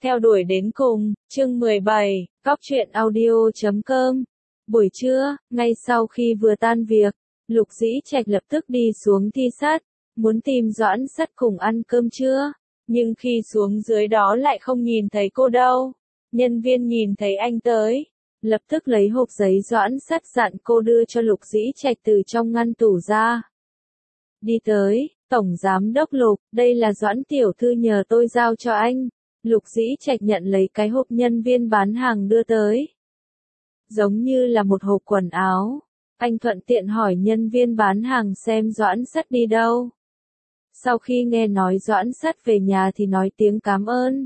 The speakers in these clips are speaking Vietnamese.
Theo đuổi đến cùng, chương 17, Góc truyện audio.com. Buổi trưa, ngay sau khi vừa tan việc, Lục Dĩ Trạch lập tức đi xuống Thi Sắt, muốn tìm Doãn Sắt cùng ăn cơm trưa, nhưng khi xuống dưới đó lại không nhìn thấy cô đâu. Nhân viên nhìn thấy anh tới, lập tức lấy hộp giấy Doãn Sắt dặn cô đưa cho Lục Dĩ Trạch từ trong ngăn tủ ra. Đi tới, Tổng Giám đốc Lục, đây là Doãn tiểu thư nhờ tôi giao cho anh. Lục Dĩ Trạch nhận lấy cái hộp nhân viên bán hàng đưa tới. Giống như là một hộp quần áo. Anh thuận tiện hỏi nhân viên bán hàng xem Doãn Sắt đi đâu. Sau khi nghe nói Doãn Sắt về nhà thì nói tiếng cảm ơn.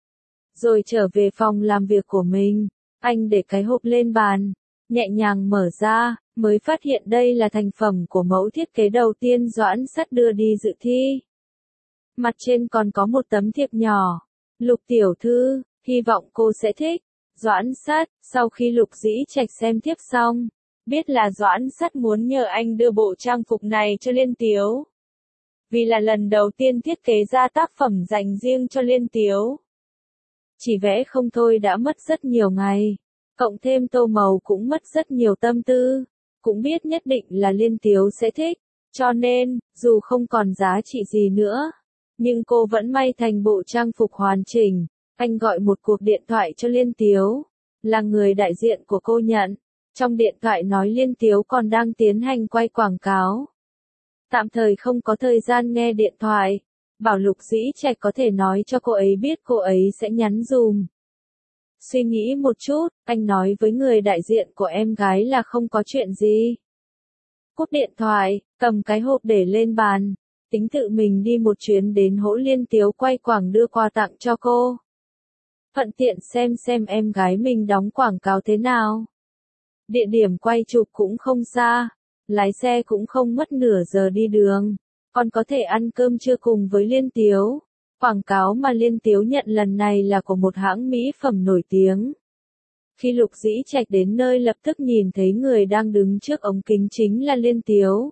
Rồi trở về phòng làm việc của mình, anh để cái hộp lên bàn, nhẹ nhàng mở ra, mới phát hiện đây là thành phẩm của mẫu thiết kế đầu tiên Doãn Sắt đưa đi dự thi. Mặt trên còn có một tấm thiệp nhỏ. Lục tiểu thư, hy vọng cô sẽ thích. Doãn Sắt, sau khi Lục Dĩ Trạch xem thiếp xong, biết là Doãn Sắt muốn nhờ anh đưa bộ trang phục này cho Liên Tiếu. Vì là lần đầu tiên thiết kế ra tác phẩm dành riêng cho Liên Tiếu. Chỉ vẽ không thôi đã mất rất nhiều ngày, cộng thêm tô màu cũng mất rất nhiều tâm tư, cũng biết nhất định là Liên Tiếu sẽ thích, cho nên, dù không còn giá trị gì nữa, nhưng cô vẫn may thành bộ trang phục hoàn chỉnh. Anh gọi một cuộc điện thoại cho Liên Tiếu, là người đại diện của cô nhận. Trong điện thoại nói Liên Tiếu còn đang tiến hành quay quảng cáo. Tạm thời không có thời gian nghe điện thoại, bảo Lục Dĩ Trạch có thể nói cho cô ấy biết cô ấy sẽ nhắn dùm. Suy nghĩ một chút, anh nói với người đại diện của em gái là không có chuyện gì. Cúp điện thoại, cầm cái hộp để lên bàn, tính tự mình đi một chuyến đến hỗ Liên Tiếu quay quảng đưa quà tặng cho cô. Thuận tiện xem em gái mình đóng quảng cáo thế nào. Địa điểm quay chụp cũng không xa, lái xe cũng không mất nửa giờ đi đường, còn có thể ăn cơm trưa cùng với Liên Tiếu. Quảng cáo mà Liên Tiếu nhận lần này là của một hãng mỹ phẩm nổi tiếng. Khi Lục Dĩ Trạch đến nơi lập tức nhìn thấy người đang đứng trước ống kính chính là Liên Tiếu.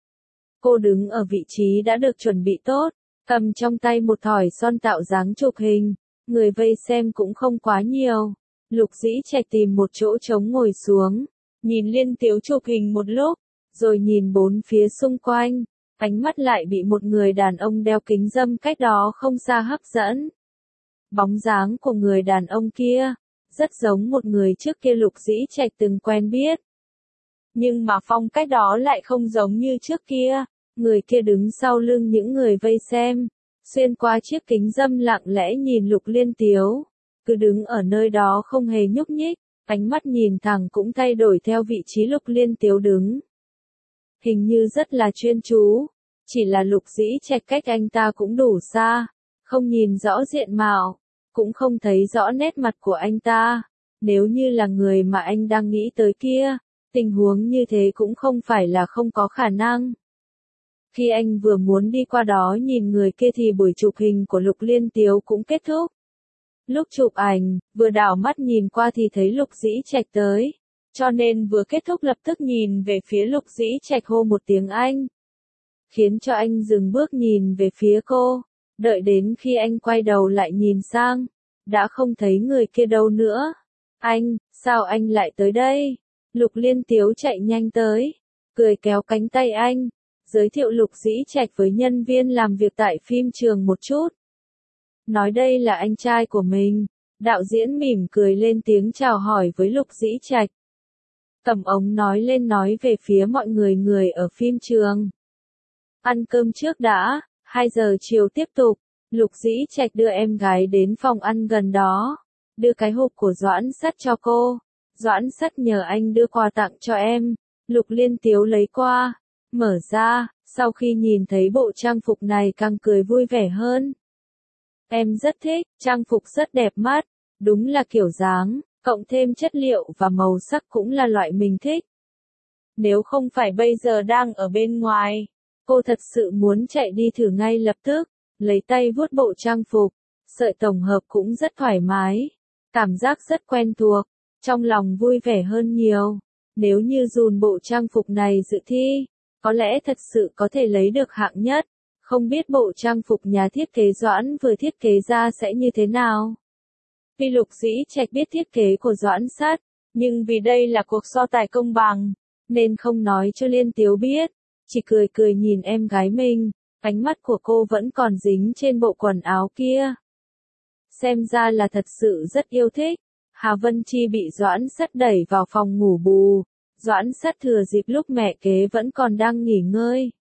Cô đứng ở vị trí đã được chuẩn bị tốt, cầm trong tay một thỏi son tạo dáng chụp hình. Người vây xem cũng không quá nhiều. Lục Dĩ Trạch tìm một chỗ trống ngồi xuống, nhìn Liên Tiếu chụp hình một lúc, rồi nhìn bốn phía xung quanh, ánh mắt lại bị một người đàn ông đeo kính râm cách đó không xa hấp dẫn. Bóng dáng của người đàn ông kia, rất giống một người trước kia Lục Dĩ Trạch từng quen biết. Nhưng mà phong cách đó lại không giống như trước kia, người kia đứng sau lưng những người vây xem. Xuyên qua chiếc kính râm lặng lẽ nhìn Lục Liên Tiếu, cứ đứng ở nơi đó không hề nhúc nhích, ánh mắt nhìn thẳng cũng thay đổi theo vị trí Lục Liên Tiếu đứng. Hình như rất là chuyên chú, chỉ là Lục Dĩ Trạch cách anh ta cũng đủ xa, không nhìn rõ diện mạo, cũng không thấy rõ nét mặt của anh ta. Nếu như là người mà anh đang nghĩ tới kia, tình huống như thế cũng không phải là không có khả năng. Khi anh vừa muốn đi qua đó nhìn người kia thì buổi chụp hình của Lục Liên Tiếu cũng kết thúc. Lúc chụp ảnh, vừa đảo mắt nhìn qua thì thấy Lục Dĩ Trạch tới, cho nên vừa kết thúc lập tức nhìn về phía Lục Dĩ Trạch hô một tiếng anh. Khiến cho anh dừng bước nhìn về phía cô, đợi đến khi anh quay đầu lại nhìn sang, đã không thấy người kia đâu nữa. Anh, sao anh lại tới đây? Lục Liên Tiếu chạy nhanh tới, cười kéo cánh tay anh. Giới thiệu Lục Dĩ Trạch với nhân viên làm việc tại phim trường một chút. Nói đây là anh trai của mình, đạo diễn mỉm cười lên tiếng chào hỏi với Lục Dĩ Trạch. Cầm ống nói lên nói về phía mọi người ở phim trường. Ăn cơm trước đã, 2 giờ chiều tiếp tục. Lục Dĩ Trạch đưa em gái đến phòng ăn gần đó, đưa cái hộp của Doãn Sắt cho cô. Doãn Sắt nhờ anh đưa quà tặng cho em. Lục Liên Tiếu lấy qua. Mở ra, sau khi nhìn thấy bộ trang phục này càng cười vui vẻ hơn. Em rất thích, trang phục rất đẹp mắt, đúng là kiểu dáng, cộng thêm chất liệu và màu sắc cũng là loại mình thích. Nếu không phải bây giờ đang ở bên ngoài, cô thật sự muốn chạy đi thử ngay lập tức, lấy tay vuốt bộ trang phục, sợi tổng hợp cũng rất thoải mái, cảm giác rất quen thuộc, trong lòng vui vẻ hơn nhiều. Nếu như dùn bộ trang phục này dự thi, có lẽ thật sự có thể lấy được hạng nhất, không biết bộ trang phục nhà thiết kế Doãn vừa thiết kế ra sẽ như thế nào. Vì Lục Dĩ Trạch biết thiết kế của Doãn Sắt, nhưng vì đây là cuộc so tài công bằng, nên không nói cho Liên Tiếu biết, chỉ cười cười nhìn em gái mình, ánh mắt của cô vẫn còn dính trên bộ quần áo kia. Xem ra là thật sự rất yêu thích. Hà Vân Chi bị Doãn Sắt đẩy vào phòng ngủ bù. Doãn Sắt thừa dịp lúc mẹ kế vẫn còn đang nghỉ ngơi,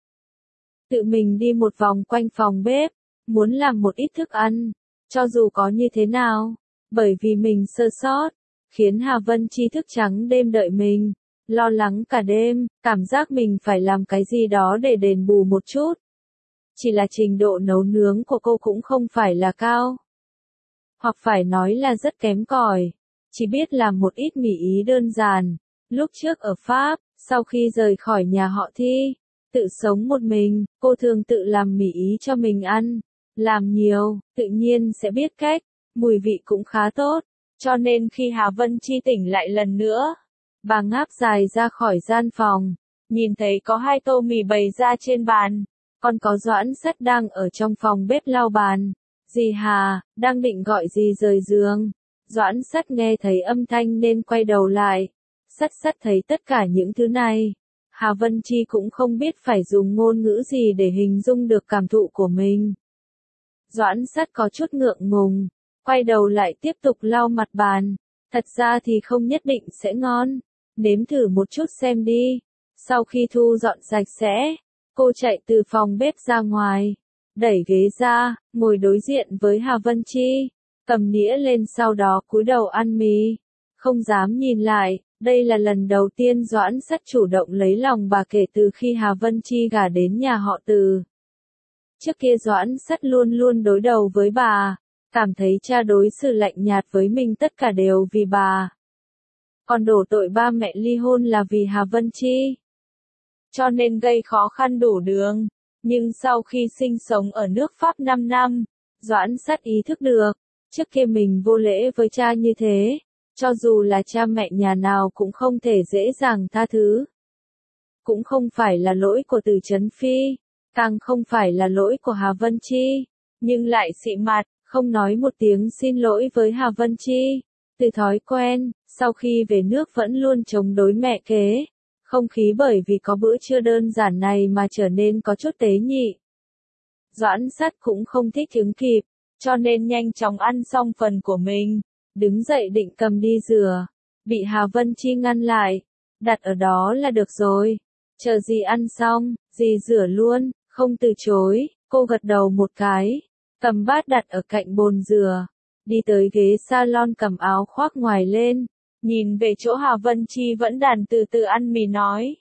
tự mình đi một vòng quanh phòng bếp, muốn làm một ít thức ăn, cho dù có như thế nào, bởi vì mình sơ sót, khiến Hà Vân Chi thức trắng đêm đợi mình, lo lắng cả đêm, cảm giác mình phải làm cái gì đó để đền bù một chút. Chỉ là trình độ nấu nướng của cô cũng không phải là cao, hoặc phải nói là rất kém cỏi, chỉ biết làm một ít mì ý đơn giản. Lúc trước ở Pháp, sau khi rời khỏi nhà họ Thi, tự sống một mình, cô thường tự làm mì ý cho mình ăn. Làm nhiều, tự nhiên sẽ biết cách, mùi vị cũng khá tốt. Cho nên khi Hà Vân Chi tỉnh lại lần nữa, bà ngáp dài ra khỏi gian phòng, nhìn thấy có 2 tô mì bày ra trên bàn, còn có Doãn Sắt đang ở trong phòng bếp lau bàn. Dì Hà, đang định gọi dì rời giường. Doãn Sắt nghe thấy âm thanh nên quay đầu lại. Sắt thấy tất cả những thứ này. Hà Vân Chi cũng không biết phải dùng ngôn ngữ gì để hình dung được cảm thụ của mình. Doãn Sắt có chút ngượng ngùng, quay đầu lại tiếp tục lau mặt bàn. Thật ra thì không nhất định sẽ ngon, nếm thử một chút xem đi. Sau khi thu dọn sạch sẽ, cô chạy từ phòng bếp ra ngoài, đẩy ghế ra, ngồi đối diện với Hà Vân Chi, cầm nĩa lên sau đó cúi đầu ăn mì, không dám nhìn lại. Đây là lần đầu tiên Doãn Sắt chủ động lấy lòng bà kể từ khi Hà Vân Chi gả đến nhà họ Từ. Trước kia Doãn Sắt luôn luôn đối đầu với bà, cảm thấy cha đối xử lạnh nhạt với mình tất cả đều vì bà. Còn đổ tội ba mẹ ly hôn là vì Hà Vân Chi. Cho nên gây khó khăn đủ đường. Nhưng sau khi sinh sống ở nước Pháp 5 năm, Doãn Sắt ý thức được, trước kia mình vô lễ với cha như thế. Cho dù là cha mẹ nhà nào cũng không thể dễ dàng tha thứ. Cũng không phải là lỗi của Từ Chấn Phi, càng không phải là lỗi của Hà Vân Chi, nhưng lại xị mặt, không nói một tiếng xin lỗi với Hà Vân Chi. Từ thói quen, sau khi về nước vẫn luôn chống đối mẹ kế. Không khí bởi vì có bữa trưa đơn giản này mà trở nên có chút tế nhị. Doãn Sắt cũng không thích ứng kịp, cho nên nhanh chóng ăn xong phần của mình. Đứng dậy định cầm đi rửa, bị Hà Vân Chi ngăn lại, đặt ở đó là được rồi, chờ dì ăn xong, dì rửa luôn, không từ chối. Cô gật đầu một cái, cầm bát đặt ở cạnh bồn rửa, đi tới ghế salon cầm áo khoác ngoài lên, nhìn về chỗ Hà Vân Chi vẫn đàn từ từ ăn mì nói.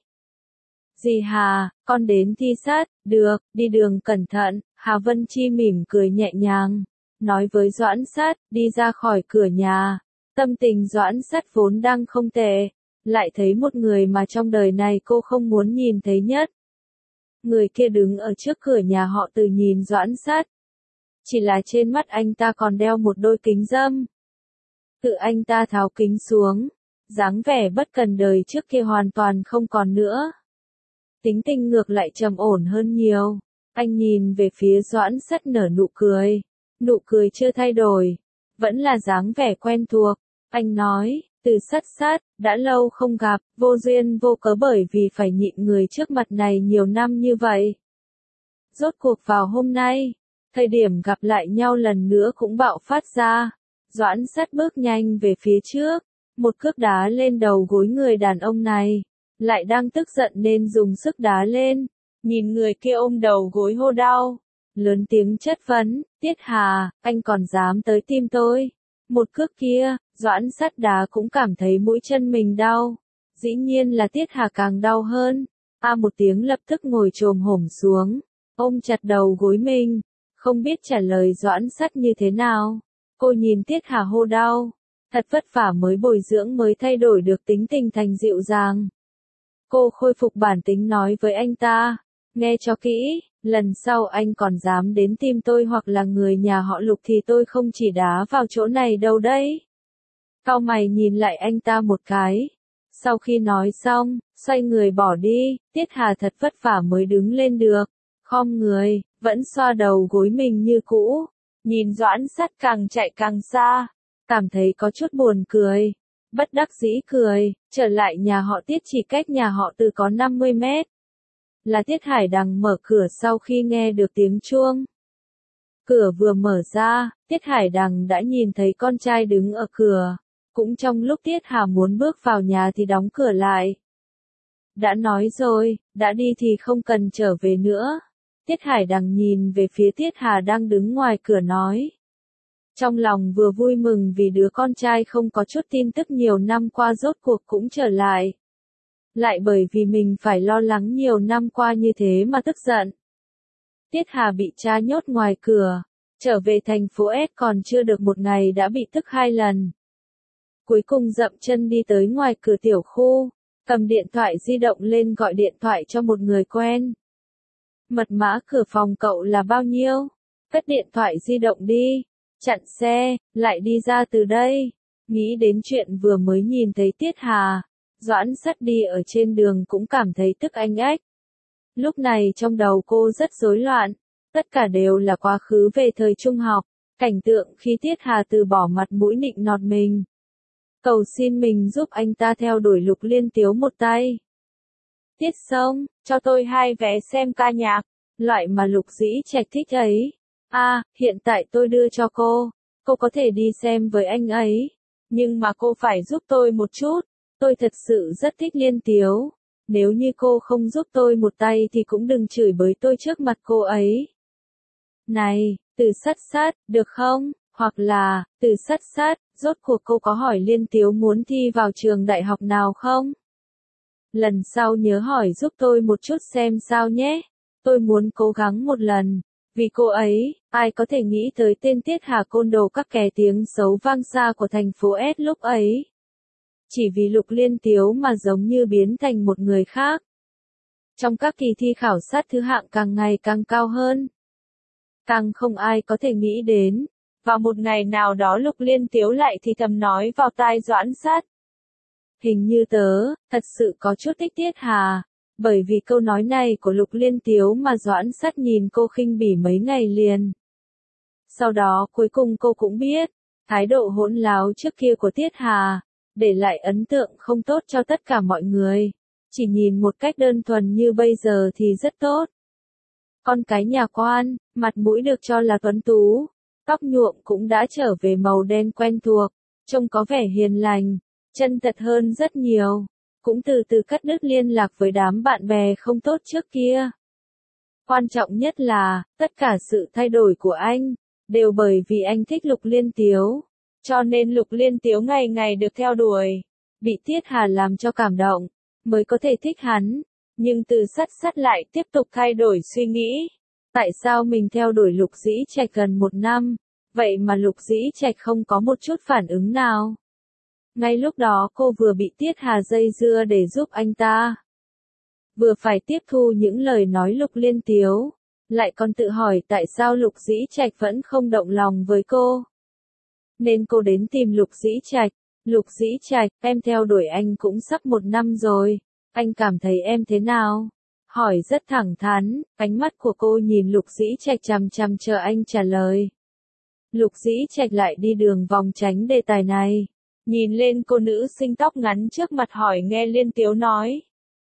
Dì Hà, con đến Thi Sát, được, đi đường cẩn thận. Hà Vân Chi mỉm cười nhẹ nhàng, nói với Doãn Sắt, đi ra khỏi cửa nhà. Tâm tình Doãn Sắt vốn đang không tệ, lại thấy một người mà trong đời này cô không muốn nhìn thấy nhất. Người kia đứng ở trước cửa nhà họ Từ nhìn Doãn Sắt. Chỉ là trên mắt anh ta còn đeo một đôi kính râm. Tự anh ta tháo kính xuống, dáng vẻ bất cần đời trước kia hoàn toàn không còn nữa. Tính tình ngược lại trầm ổn hơn nhiều. Anh nhìn về phía Doãn Sắt nở nụ cười. Nụ cười chưa thay đổi, vẫn là dáng vẻ quen thuộc. Anh nói, Từ Sắt, đã lâu không gặp, vô duyên vô cớ bởi vì phải nhịn người trước mặt này nhiều năm như vậy. Rốt cuộc vào hôm nay, thời điểm gặp lại nhau lần nữa cũng bạo phát ra. Doãn Sắt bước nhanh về phía trước, một cước đá lên đầu gối người đàn ông này, lại đang tức giận nên dùng sức đá lên, nhìn người kia ôm đầu gối hô đau. Lớn tiếng chất vấn, Tiết Hà, anh còn dám tới tim tôi. Một cước kia, Doãn Sắt đá cũng cảm thấy mũi chân mình đau. Dĩ nhiên là Tiết Hà càng đau hơn. Một tiếng lập tức ngồi chồm hổm xuống, ôm chặt đầu gối mình, không biết trả lời Doãn Sắt như thế nào. Cô nhìn Tiết Hà hô đau, thật vất vả mới bồi dưỡng mới thay đổi được tính tình thành dịu dàng. Cô khôi phục bản tính nói với anh ta, nghe cho kỹ. Lần sau anh còn dám đến tìm tôi hoặc là người nhà họ Lục thì tôi không chỉ đá vào chỗ này đâu đấy. Cau mày nhìn lại anh ta một cái. Sau khi nói xong, xoay người bỏ đi. Tiết Hà thật vất vả mới đứng lên được. Khom người, vẫn xoa đầu gối mình như cũ. Nhìn Doãn Sắt càng chạy càng xa. cảm thấy có chút buồn cười. Bất đắc dĩ cười, trở lại nhà họ Tiết chỉ cách nhà họ Từ có 50 mét. Là Tiết Hải Đằng mở cửa sau khi nghe được tiếng chuông. Cửa vừa mở ra, Tiết Hải Đằng đã nhìn thấy con trai đứng ở cửa. Cũng trong lúc Tiết Hà muốn bước vào nhà thì đóng cửa lại. Đã nói rồi, đã đi thì không cần trở về nữa. Tiết Hải Đằng nhìn về phía Tiết Hà đang đứng ngoài cửa nói. Trong lòng vừa vui mừng vì đứa con trai không có chút tin tức nhiều năm qua rốt cuộc cũng trở lại. Lại bởi vì mình phải lo lắng nhiều năm qua như thế mà tức giận. Tiết Hà bị cha nhốt ngoài cửa, trở về thành phố S còn chưa được một ngày đã bị tức 2 lần. Cuối cùng dậm chân đi tới ngoài cửa tiểu khu, cầm điện thoại di động lên gọi điện thoại cho một người quen. Mật mã cửa phòng cậu là bao nhiêu? Cất điện thoại di động đi, chặn xe, lại đi ra từ đây. Nghĩ đến chuyện vừa mới nhìn thấy Tiết Hà, Doãn Sắt đi ở trên đường cũng cảm thấy tức anh ách. Lúc này trong đầu cô rất rối loạn, tất cả đều là quá khứ về thời trung học, cảnh tượng khi Tiết Hà từ bỏ mặt mũi nịnh nọt mình. Cầu xin mình giúp anh ta theo đuổi Lục Liên Tiếu một tay. Tiết Sông, cho tôi 2 vé xem ca nhạc, loại mà Lục Dĩ Trạch thích ấy. Hiện tại tôi đưa cho cô có thể đi xem với anh ấy. Nhưng mà cô phải giúp tôi một chút, tôi thật sự rất thích Liên Tiếu. Nếu như cô không giúp tôi một tay thì cũng đừng chửi bới tôi trước mặt cô ấy. Này, Từ Sắt Sắt, được không? Hoặc là, Từ Sắt Sắt, rốt cuộc cô có hỏi Liên Tiếu muốn thi vào trường đại học nào không? Lần sau nhớ hỏi giúp tôi một chút xem sao nhé. Tôi muốn cố gắng một lần. Vì cô ấy, ai có thể nghĩ tới tên Tiết Hà côn đồ các kẻ tiếng xấu vang xa của thành phố S lúc ấy. Chỉ vì Lục Liên Tiếu mà giống như biến thành một người khác. Trong các kỳ thi khảo sát thứ hạng càng ngày càng cao hơn. Càng không ai có thể nghĩ đến. Vào một ngày nào đó Lục Liên Tiếu lại thì thầm nói vào tai Doãn Sắt. Hình như tớ, thật sự có chút thích Tiết Hà. Bởi vì câu nói này của Lục Liên Tiếu mà Doãn Sắt nhìn cô khinh bỉ mấy ngày liền. Sau đó cuối cùng cô cũng biết, thái độ hỗn láo trước kia của Tiết Hà, để lại ấn tượng không tốt cho tất cả mọi người. Chỉ nhìn một cách đơn thuần như bây giờ thì rất tốt. Con cái nhà quan, mặt mũi được cho là tuấn tú, tóc nhuộm cũng đã trở về màu đen quen thuộc, trông có vẻ hiền lành, chân thật hơn rất nhiều. Cũng từ từ cắt đứt liên lạc với đám bạn bè không tốt trước kia. Quan trọng nhất là, tất cả sự thay đổi của anh, đều bởi vì anh thích Lục Liên Tiếu. Cho nên Lục Liên Tiếu ngày ngày được theo đuổi, bị Tiết Hà làm cho cảm động, mới có thể thích hắn. Nhưng Từ Sắt Sắt lại tiếp tục thay đổi suy nghĩ. Tại sao mình theo đuổi Lục Dĩ Trạch gần 1 năm, vậy mà Lục Dĩ Trạch không có một chút phản ứng nào? Ngay lúc đó cô vừa bị Tiết Hà dây dưa để giúp anh ta. Vừa phải tiếp thu những lời nói Lục Liên Tiếu, lại còn tự hỏi tại sao Lục Dĩ Trạch vẫn không động lòng với cô. Nên cô đến tìm Lục Dĩ Trạch. Lục Dĩ Trạch, em theo đuổi anh cũng sắp 1 năm rồi, anh cảm thấy em thế nào? Hỏi rất thẳng thắn, ánh mắt của cô nhìn Lục Dĩ Trạch chằm chằm chờ anh trả lời. Lục Dĩ Trạch lại đi đường vòng tránh đề tài này. Nhìn lên cô nữ sinh tóc ngắn trước mặt hỏi nghe Liên Tiếu nói.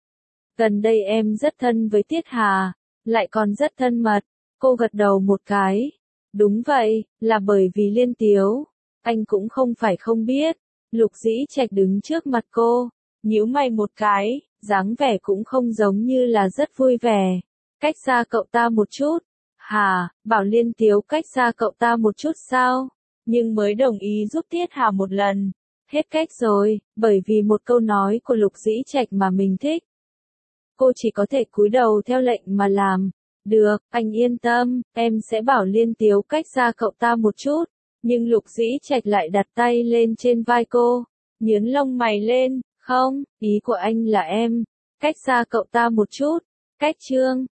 Gần đây em rất thân với Tiết Hà, lại còn rất thân mật. Cô gật đầu một cái. Đúng vậy, là bởi vì Liên Tiếu. Anh cũng không phải không biết. Lục Dĩ Trạch đứng trước mặt cô, nhíu mày một cái, dáng vẻ cũng không giống như là rất vui vẻ. Cách xa cậu ta một chút. Hà, bảo Liên Tiếu cách xa cậu ta một chút sao? Nhưng mới đồng ý giúp Tiết Hà một lần. Hết cách rồi, bởi vì một câu nói của Lục Dĩ Trạch mà mình thích. Cô chỉ có thể cúi đầu theo lệnh mà làm. Được, anh yên tâm, em sẽ bảo Liên Tiếu cách xa cậu ta một chút. Nhưng Lục Dĩ Trạch lại đặt tay lên trên vai cô, nhướng lông mày lên, không, ý của anh là em, cách xa cậu ta một chút, cách chương.